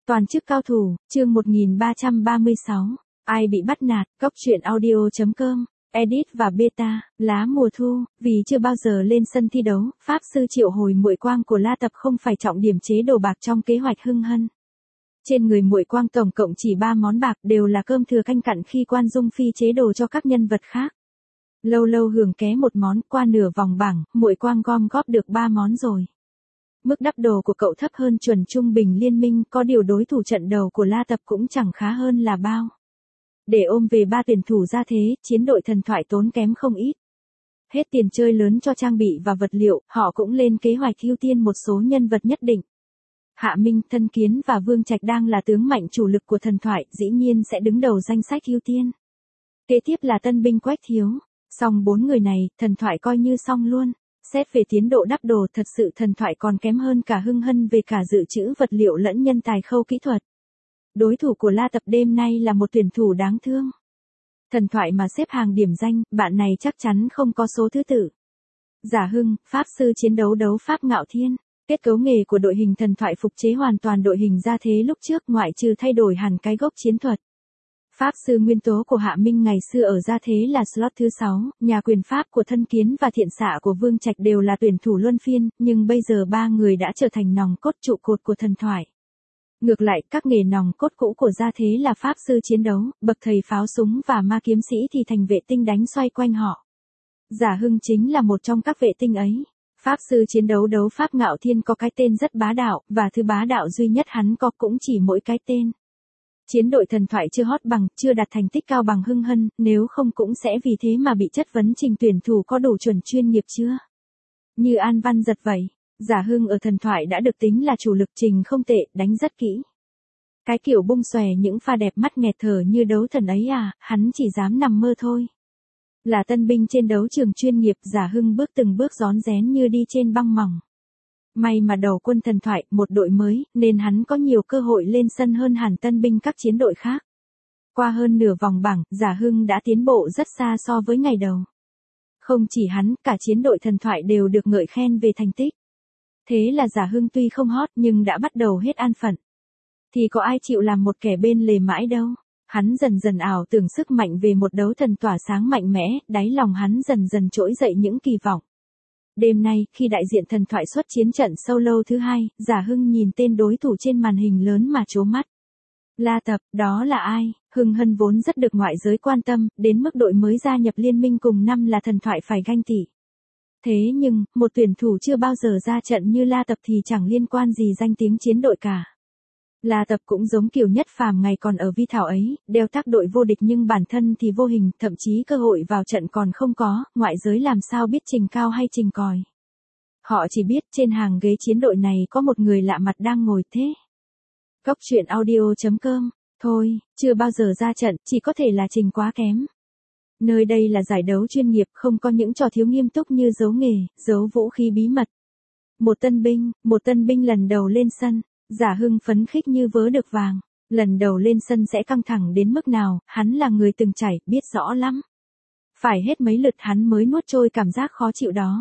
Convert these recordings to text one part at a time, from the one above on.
Toàn chức cao thủ, chương 1336. Ai bị bắt nạt, góc truyện audio.com, edit và beta, lá mùa thu, vì chưa bao giờ lên sân thi đấu, Pháp sư triệu hồi muội quang của La Tập không phải trọng điểm chế đồ bạc trong kế hoạch hưng hân. Trên người muội quang tổng cộng chỉ 3 món bạc đều là cơm thừa canh cặn khi Quan Dung Phi chế đồ cho các nhân vật khác. Lâu lâu hưởng ké một món, qua nửa vòng bảng, muội quang gom góp được 3 món rồi. Mức đắp đồ của cậu thấp hơn chuẩn trung bình liên minh, có điều đối thủ trận đầu của La Tập cũng chẳng khá hơn là bao. Để ôm về 3 tuyển thủ ra thế, chiến đội thần thoại tốn kém không ít. Hết tiền chơi lớn cho trang bị và vật liệu, họ cũng lên kế hoạch ưu tiên một số nhân vật nhất định. Hạ Minh, Thân Kiến và Vương Trạch đang là tướng mạnh chủ lực của thần thoại, dĩ nhiên sẽ đứng đầu danh sách ưu tiên. Kế tiếp là tân binh Quách Thiếu. Xong 4 người này, thần thoại coi như xong luôn. Xét về tiến độ đắp đồ, thật sự thần thoại còn kém hơn cả hưng hân về cả dự trữ vật liệu lẫn nhân tài khâu kỹ thuật. Đối thủ của La Tập đêm nay là một tuyển thủ đáng thương. Thần thoại mà xếp hàng điểm danh, bạn này chắc chắn không có số thứ tự. Giả Hưng, Pháp sư chiến đấu đấu Pháp Ngạo Thiên. Kết cấu nghề của đội hình thần thoại phục chế hoàn toàn đội hình ra thế lúc trước, ngoại trừ thay đổi hẳn cái gốc chiến thuật. Pháp sư nguyên tố của Hạ Minh ngày xưa ở ra thế là slot thứ 6, nhà quyền Pháp của Thân Kiến và thiện xạ của Vương Trạch đều là tuyển thủ luân phiên, nhưng bây giờ 3 người đã trở thành nòng cốt trụ cột của thần thoại. Ngược lại, các nghề nòng cốt cũ của ra thế là Pháp sư chiến đấu, bậc thầy pháo súng và ma kiếm sĩ thì thành vệ tinh đánh xoay quanh họ. Giả Hưng chính là một trong các vệ tinh ấy. Pháp sư chiến đấu đấu Pháp Ngạo Thiên có cái tên rất bá đạo, và thứ bá đạo duy nhất hắn có cũng chỉ mỗi cái tên. Chiến đội thần thoại chưa hot bằng, chưa đạt thành tích cao bằng hưng hân, nếu không cũng sẽ vì thế mà bị chất vấn trình tuyển thủ có đủ chuẩn chuyên nghiệp chưa. Như An Văn Giật vậy, Giả Hưng ở thần thoại đã được tính là chủ lực, trình không tệ, đánh rất kỹ. Cái kiểu bung xòe những pha đẹp mắt nghẹt thở như đấu thần ấy à, hắn chỉ dám nằm mơ thôi. Là tân binh trên đấu trường chuyên nghiệp, Giả Hưng bước từng bước rón rén như đi trên băng mỏng. May mà đầu quân thần thoại, một đội mới, nên hắn có nhiều cơ hội lên sân hơn hẳn tân binh các chiến đội khác. Qua hơn nửa vòng bảng, Giả Hưng đã tiến bộ rất xa so với ngày đầu. Không chỉ hắn, cả chiến đội thần thoại đều được ngợi khen về thành tích. Thế là Giả Hưng tuy không hot nhưng đã bắt đầu hết an phận. Thì có ai chịu làm một kẻ bên lề mãi đâu. Hắn dần dần ảo tưởng sức mạnh về một đấu thần tỏa sáng mạnh mẽ, đáy lòng hắn dần dần trỗi dậy những kỳ vọng. Đêm nay, khi đại diện thần thoại xuất chiến trận solo thứ 2, Giả Hưng nhìn tên đối thủ trên màn hình lớn mà trố mắt. La Tập, đó là ai? Hưng hân vốn rất được ngoại giới quan tâm, đến mức đội mới gia nhập liên minh cùng năm là thần thoại phải ganh tị. Thế nhưng, một tuyển thủ chưa bao giờ ra trận như La Tập thì chẳng liên quan gì danh tiếng chiến đội cả. La Tập cũng giống kiểu Nhất Phàm ngày còn ở Vi Thảo ấy, đeo tác đội vô địch nhưng bản thân thì vô hình, thậm chí cơ hội vào trận còn không có, ngoại giới làm sao biết trình cao hay trình còi. Họ chỉ biết trên hàng ghế chiến đội này có một người lạ mặt đang ngồi thế. Góc truyện audio.com, thôi, chưa bao giờ ra trận, chỉ có thể là trình quá kém. Nơi đây là giải đấu chuyên nghiệp, không có những trò thiếu nghiêm túc như giấu nghề, giấu vũ khí bí mật. Một tân binh lần đầu lên sân. Giả Hưng phấn khích như vớ được vàng. Lần đầu lên sân sẽ căng thẳng đến mức nào, hắn là người từng trải, biết rõ lắm. Phải hết mấy lượt hắn mới nuốt trôi cảm giác khó chịu đó.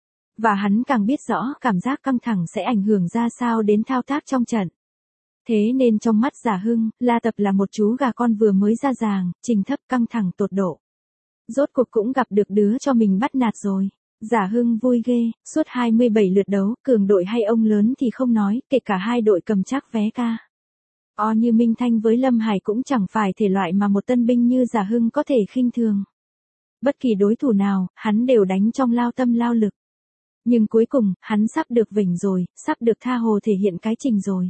Và hắn càng biết rõ cảm giác căng thẳng sẽ ảnh hưởng ra sao đến thao tác trong trận. Thế nên trong mắt Giả Hưng, La Tập là một chú gà con vừa mới ra giàng, trình thấp căng thẳng tột độ. Rốt cuộc cũng gặp được đứa cho mình bắt nạt rồi. Giả Hưng vui ghê, suốt 27 lượt đấu, cường đội hay ông lớn thì không nói, kể cả hai đội cầm chắc vé ca. Như Minh Thanh với Lâm Hải cũng chẳng phải thể loại mà một tân binh như Giả Hưng có thể khinh thường. Bất kỳ đối thủ nào, hắn đều đánh trong lao tâm lao lực. Nhưng cuối cùng, hắn sắp được vỉnh rồi, sắp được tha hồ thể hiện cái trình rồi.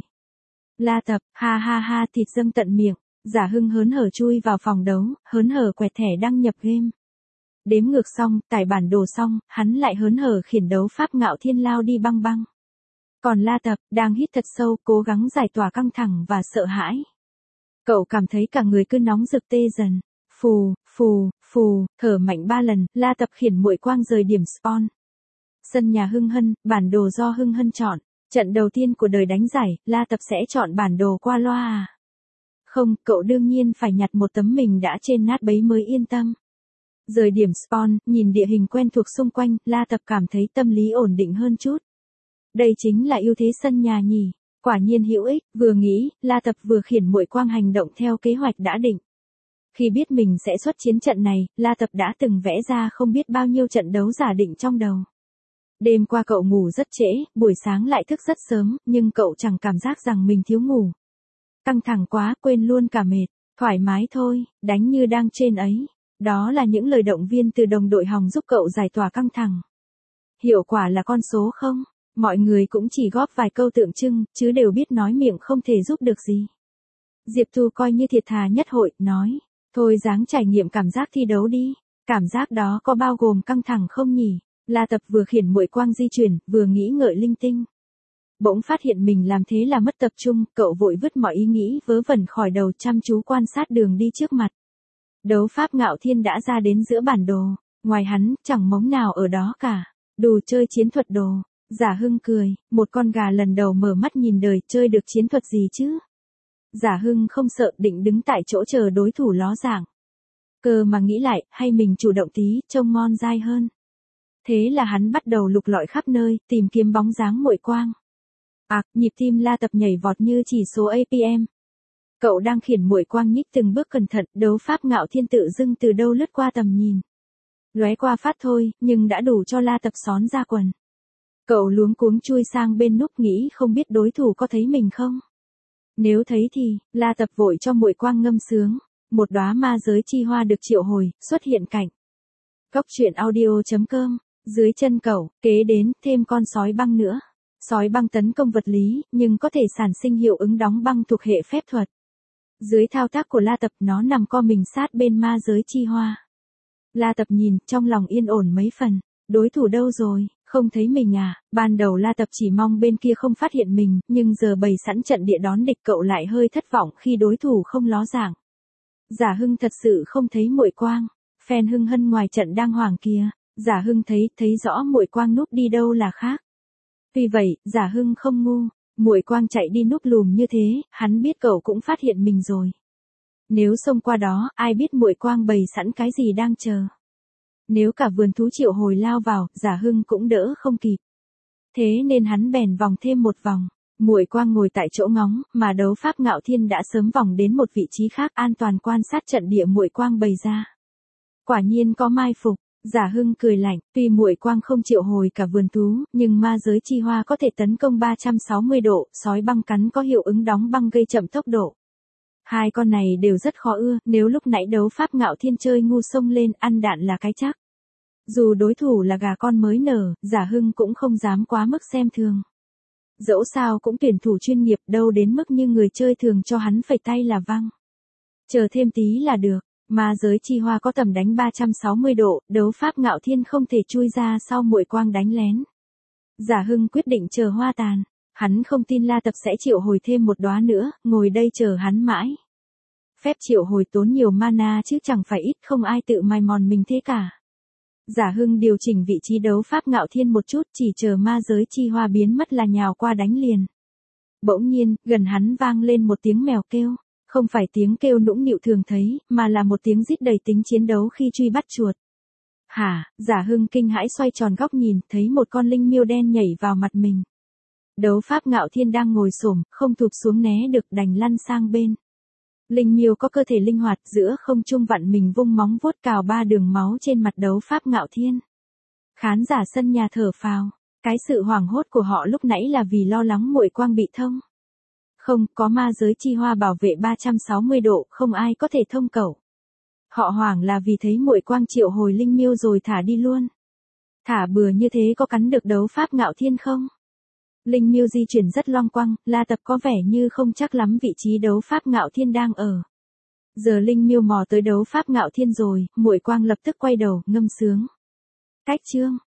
La Tập, ha ha ha, thịt dâng tận miệng. Giả Hưng hớn hở chui vào phòng đấu, hớn hở quẹt thẻ đăng nhập game. Đếm ngược xong, tải bản đồ xong, hắn lại hớn hở khiển đấu Pháp Ngạo Thiên lao đi băng băng. Còn La Tập, đang hít thật sâu, cố gắng giải tỏa căng thẳng và sợ hãi. Cậu cảm thấy cả người cứ nóng rực tê dần. Phù, phù, phù, thở mạnh 3 lần, La Tập khiển muội quang rời điểm spawn. Sân nhà Hưng Hân, bản đồ do Hưng Hân chọn. Trận đầu tiên của đời đánh giải, La Tập sẽ chọn bản đồ qua loa à? Không, cậu đương nhiên phải nhặt một tấm mình đã trên nát bấy mới yên tâm. Rời điểm spawn, nhìn địa hình quen thuộc xung quanh, La Tập cảm thấy tâm lý ổn định hơn chút. Đây chính là ưu thế sân nhà nhỉ. Quả nhiên hữu ích, vừa nghĩ, La Tập vừa khiển muội quang hành động theo kế hoạch đã định. Khi biết mình sẽ xuất chiến trận này, La Tập đã từng vẽ ra không biết bao nhiêu trận đấu giả định trong đầu. Đêm qua cậu ngủ rất trễ, buổi sáng lại thức rất sớm, nhưng cậu chẳng cảm giác rằng mình thiếu ngủ. Căng thẳng quá, quên luôn cả mệt. Thoải mái thôi, đánh như đang trên ấy. Đó là những lời động viên từ đồng đội Hồng giúp cậu giải tỏa căng thẳng. Hiệu quả là con số không? Mọi người cũng chỉ góp vài câu tượng trưng, chứ đều biết nói miệng không thể giúp được gì. Diệp Thu coi như thiệt thà nhất hội, nói. Thôi ráng trải nghiệm cảm giác thi đấu đi. Cảm giác đó có bao gồm căng thẳng không nhỉ? La Tập vừa khiển muội quang di chuyển, vừa nghĩ ngợi linh tinh. Bỗng phát hiện mình làm thế là mất tập trung, cậu vội vứt mọi ý nghĩ vớ vẩn khỏi đầu, chăm chú quan sát đường đi trước mặt. Đấu pháp Ngạo Thiên đã ra đến giữa bản đồ, ngoài hắn, chẳng mống nào ở đó cả. Đủ chơi chiến thuật đồ. Giả Hưng cười, một con gà lần đầu mở mắt nhìn đời, chơi được chiến thuật gì chứ? Giả Hưng không sợ, định đứng tại chỗ chờ đối thủ ló dạng. Cơ mà nghĩ lại, hay mình chủ động tí, trông ngon dai hơn. Thế là hắn bắt đầu lục lọi khắp nơi, tìm kiếm bóng dáng muội quang. Nhịp tim La Tập nhảy vọt như chỉ số APM. Cậu đang khiển muội quang nhích từng bước cẩn thận, đấu pháp Ngạo Thiên tự dưng từ đâu lướt qua tầm nhìn. Lóe qua phát thôi, nhưng đã đủ cho La Tập xón ra quần. Cậu luống cuống chui sang bên núp, nghĩ không biết đối thủ có thấy mình không. Nếu thấy thì, La Tập vội cho muội quang ngâm sướng. Một đóa ma giới chi hoa được triệu hồi, xuất hiện cạnh Cốc truyện audio.com. Dưới chân cậu, kế đến, thêm con sói băng nữa. Sói băng tấn công vật lý, nhưng có thể sản sinh hiệu ứng đóng băng thuộc hệ phép thuật. Dưới thao tác của La Tập, nó nằm co mình sát bên ma giới chi hoa. La Tập nhìn, trong lòng yên ổn mấy phần. Đối thủ đâu rồi, không thấy mình à? Ban đầu La Tập chỉ mong bên kia không phát hiện mình, nhưng giờ bày sẵn trận địa đón địch, cậu lại hơi thất vọng khi đối thủ không ló dạng. Giả Hưng thật sự không thấy muội quang. Phen Hưng Hân ngoài trận đang hoảng kìa. Giả Hưng thấy rõ muội quang núp đi đâu là khác. Vì vậy, Giả Hưng không ngu, muội quang chạy đi núp lùm như thế, hắn biết cậu cũng phát hiện mình rồi. Nếu xông qua đó, ai biết muội quang bày sẵn cái gì đang chờ. Nếu cả vườn thú triệu hồi lao vào, Giả Hưng cũng đỡ không kịp. Thế nên hắn bèn vòng thêm một vòng. Muội quang ngồi tại chỗ ngóng, mà đấu pháp Ngạo Thiên đã sớm vòng đến một vị trí khác, an toàn quan sát trận địa muội quang bày ra. Quả nhiên có mai phục. Giả Hưng cười lạnh, tuy muội quang không triệu hồi cả vườn thú, nhưng ma giới chi hoa có thể tấn công 360 độ, sói băng cắn có hiệu ứng đóng băng gây chậm tốc độ. Hai con này đều rất khó ưa, nếu lúc nãy đấu pháp Ngạo Thiên chơi ngu xông lên, ăn đạn là cái chắc. Dù đối thủ là gà con mới nở, Giả Hưng cũng không dám quá mức xem thường. Dẫu sao cũng tuyển thủ chuyên nghiệp, đâu đến mức như người chơi thường cho hắn phẩy tay là văng. Chờ thêm tí là được. Ma giới chi hoa có tầm đánh 360 độ, đấu pháp Ngạo Thiên không thể chui ra sau muội quang đánh lén. Giả Hưng quyết định chờ hoa tàn. Hắn không tin La Tập sẽ triệu hồi thêm một đóa nữa, ngồi đây chờ hắn mãi. Phép triệu hồi tốn nhiều mana chứ chẳng phải ít, không ai tự mài mòn mình thế cả. Giả Hưng điều chỉnh vị trí đấu pháp Ngạo Thiên một chút, chỉ chờ ma giới chi hoa biến mất là nhào qua đánh liền. Bỗng nhiên, gần hắn vang lên một tiếng mèo kêu. Không phải tiếng kêu nũng nịu thường thấy, mà là một tiếng rít đầy tính chiến đấu khi truy bắt chuột. Hả? Giả Hưng kinh hãi xoay tròn góc nhìn, thấy một con linh miêu đen nhảy vào mặt mình. Đấu pháp Ngạo Thiên đang ngồi xổm, không thụp xuống né được, đành lăn sang bên. Linh miêu có cơ thể linh hoạt, giữa không trung vặn mình vung móng vuốt cào 3 đường máu trên mặt đấu pháp Ngạo Thiên. Khán giả sân nhà thở phào. Cái sự hoảng hốt của họ lúc nãy là vì lo lắng muội quang bị thông. Không, có ma giới chi hoa bảo vệ 360 độ, không ai có thể thông cẩu. Họ hoảng là vì thấy muội quang triệu hồi linh miêu rồi thả đi luôn. Thả bừa như thế có cắn được đấu pháp Ngạo Thiên không? Linh miêu di chuyển rất loang quăng, La Tập có vẻ như không chắc lắm vị trí đấu pháp Ngạo Thiên đang ở. Giờ linh miêu mò tới đấu pháp Ngạo Thiên rồi, muội quang lập tức quay đầu, ngâm sướng. Cách chương.